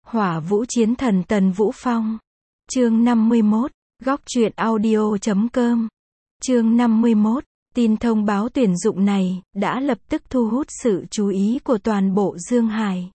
Hỏa Vũ Chiến Thần Tần Vũ Phong. Chương 51, Góc truyện audio.com. Chương 51, tin thông báo tuyển dụng này đã lập tức thu hút sự chú ý của toàn bộ Dương Hải.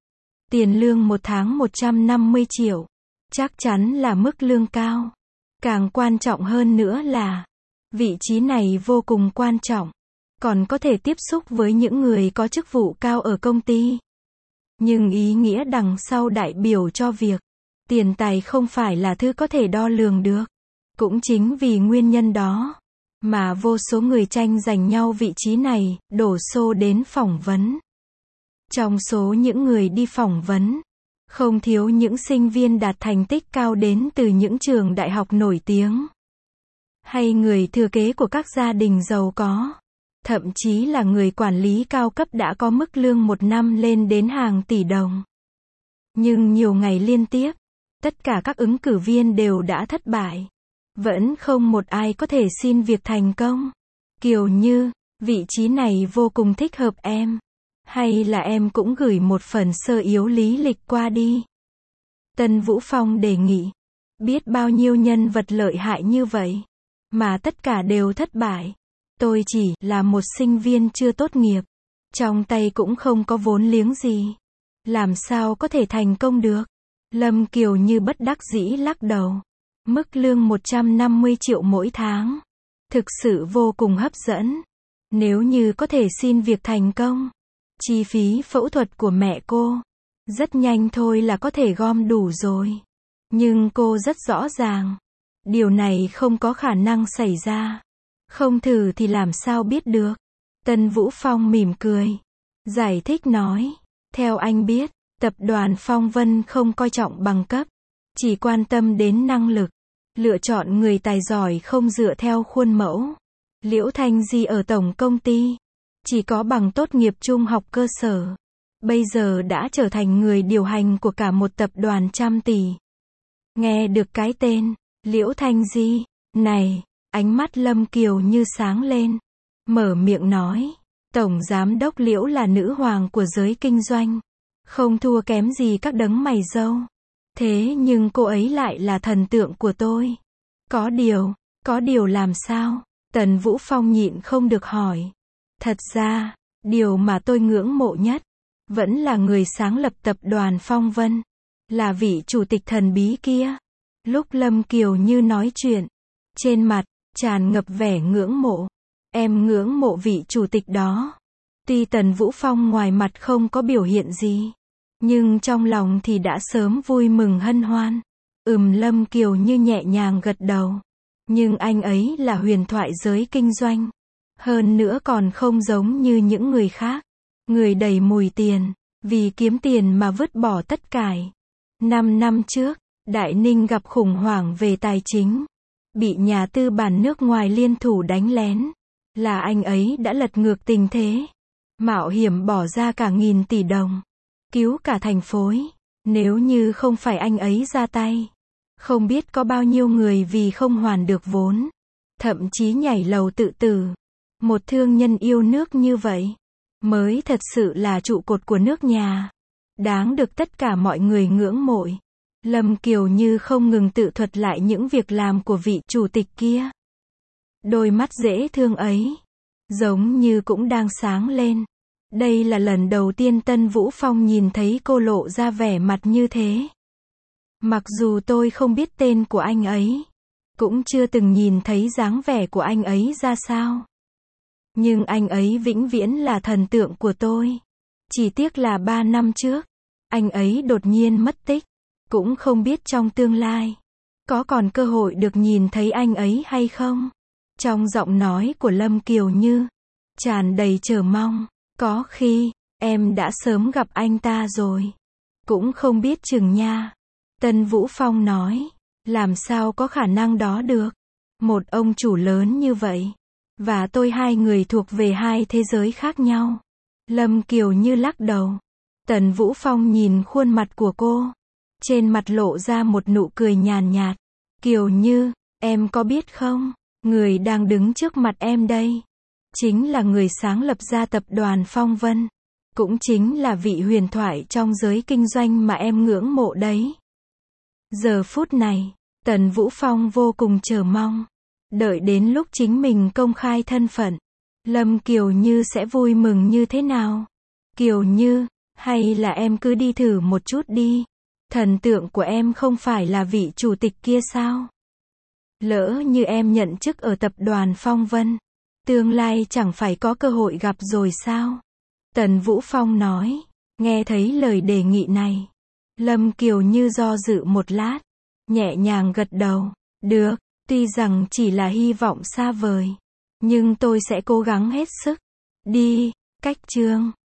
Tiền lương một tháng 150 triệu. Chắc chắn là mức lương cao. Càng quan trọng hơn nữa là, vị trí này vô cùng quan trọng. Còn có thể tiếp xúc với những người có chức vụ cao ở công ty. Nhưng ý nghĩa đằng sau đại biểu cho việc, tiền tài không phải là thứ có thể đo lường được. Cũng chính vì nguyên nhân đó, mà vô số người tranh giành nhau vị trí này, đổ xô đến phỏng vấn. Trong số những người đi phỏng vấn, không thiếu những sinh viên đạt thành tích cao đến từ những trường đại học nổi tiếng. Hay người thừa kế của các gia đình giàu có. Thậm chí là người quản lý cao cấp đã có mức lương một năm lên đến hàng tỷ đồng. Nhưng nhiều ngày liên tiếp, tất cả các ứng cử viên đều đã thất bại. Vẫn không một ai có thể xin việc thành công. Kiểu như, vị trí này vô cùng thích hợp em. Hay là em cũng gửi một phần sơ yếu lý lịch qua đi. Tân Vũ Phong đề nghị. Biết bao nhiêu nhân vật lợi hại như vậy, mà tất cả đều thất bại. Tôi chỉ là một sinh viên chưa tốt nghiệp. Trong tay cũng không có vốn liếng gì. Làm sao có thể thành công được? Lâm Kiều Như bất đắc dĩ lắc đầu. Mức lương 150 triệu mỗi tháng. Thực sự vô cùng hấp dẫn. Nếu như có thể xin việc thành công, chi phí phẫu thuật của mẹ cô, rất nhanh thôi là có thể gom đủ rồi. Nhưng cô rất rõ ràng, điều này không có khả năng xảy ra. Không thử thì làm sao biết được. Tân Vũ Phong mỉm cười, giải thích nói, theo anh biết, tập đoàn Phong Vân không coi trọng bằng cấp, chỉ quan tâm đến năng lực, lựa chọn người tài giỏi không dựa theo khuôn mẫu. Liễu Thanh Di ở tổng công ty, chỉ có bằng tốt nghiệp trung học cơ sở, bây giờ đã trở thành người điều hành của cả một tập đoàn trăm tỷ. Nghe được cái tên Liễu Thanh Di này, ánh mắt Lâm Kiều Như sáng lên, mở miệng nói, tổng giám đốc Liễu là nữ hoàng của giới kinh doanh, không thua kém gì các đấng mày râu. Thế nhưng cô ấy lại là thần tượng của tôi. Có điều làm sao? Tần Vũ Phong nhịn không được hỏi. Thật ra, điều mà tôi ngưỡng mộ nhất, vẫn là người sáng lập tập đoàn Phong Vân, là vị chủ tịch thần bí kia. Lúc Lâm Kiều Như nói chuyện, trên mặt tràn ngập vẻ ngưỡng mộ. Em ngưỡng mộ vị chủ tịch đó. Tuy Tần Vũ Phong ngoài mặt không có biểu hiện gì, nhưng trong lòng thì đã sớm vui mừng hân hoan. Lâm Kiều Như nhẹ nhàng gật đầu. Nhưng anh ấy là huyền thoại giới kinh doanh. Hơn nữa còn không giống như những người khác. Người đầy mùi tiền, vì kiếm tiền mà vứt bỏ tất cả. 5 năm trước, Đại Ninh gặp khủng hoảng về tài chính. Bị nhà tư bản nước ngoài liên thủ đánh lén. Là anh ấy đã lật ngược tình thế. Mạo hiểm bỏ ra cả nghìn tỷ đồng. Cứu cả thành phố. Nếu như không phải anh ấy ra tay, không biết có bao nhiêu người vì không hoàn được vốn, thậm chí nhảy lầu tự tử. Một thương nhân yêu nước như vậy, mới thật sự là trụ cột của nước nhà. Đáng được tất cả mọi người ngưỡng mộ. Lâm Kiều Như không ngừng tự thuật lại những việc làm của vị chủ tịch kia. Đôi mắt dễ thương ấy, giống như cũng đang sáng lên. Đây là lần đầu tiên Tân Vũ Phong nhìn thấy cô lộ ra vẻ mặt như thế. Mặc dù tôi không biết tên của anh ấy, cũng chưa từng nhìn thấy dáng vẻ của anh ấy ra sao. Nhưng anh ấy vĩnh viễn là thần tượng của tôi. Chỉ tiếc là 3 năm trước, anh ấy đột nhiên mất tích. Cũng không biết trong tương lai, có còn cơ hội được nhìn thấy anh ấy hay không. Trong giọng nói của Lâm Kiều Như, tràn đầy chờ mong. Có khi, em đã sớm gặp anh ta rồi. Cũng không biết chừng nha. Tân Vũ Phong nói, làm sao có khả năng đó được. Một ông chủ lớn như vậy, và tôi hai người thuộc về hai thế giới khác nhau. Lâm Kiều Như lắc đầu. Tần Vũ Phong nhìn khuôn mặt của cô. Trên mặt lộ ra một nụ cười nhàn nhạt. Kiều Như, em có biết không, người đang đứng trước mặt em đây, chính là người sáng lập ra tập đoàn Phong Vân. Cũng chính là vị huyền thoại trong giới kinh doanh mà em ngưỡng mộ đấy. Giờ phút này, Tần Vũ Phong vô cùng chờ mong. Đợi đến lúc chính mình công khai thân phận, Lâm Kiều Như sẽ vui mừng như thế nào? Kiều Như, hay là em cứ đi thử một chút đi. Thần tượng của em không phải là vị chủ tịch kia sao? Lỡ như em nhận chức ở tập đoàn Phong Vân, tương lai chẳng phải có cơ hội gặp rồi sao? Tần Vũ Phong nói. Nghe thấy lời đề nghị này, Lâm Kiều Như do dự một lát, nhẹ nhàng gật đầu. Được, tuy rằng chỉ là hy vọng xa vời, nhưng tôi sẽ cố gắng hết sức. Đi, cách chương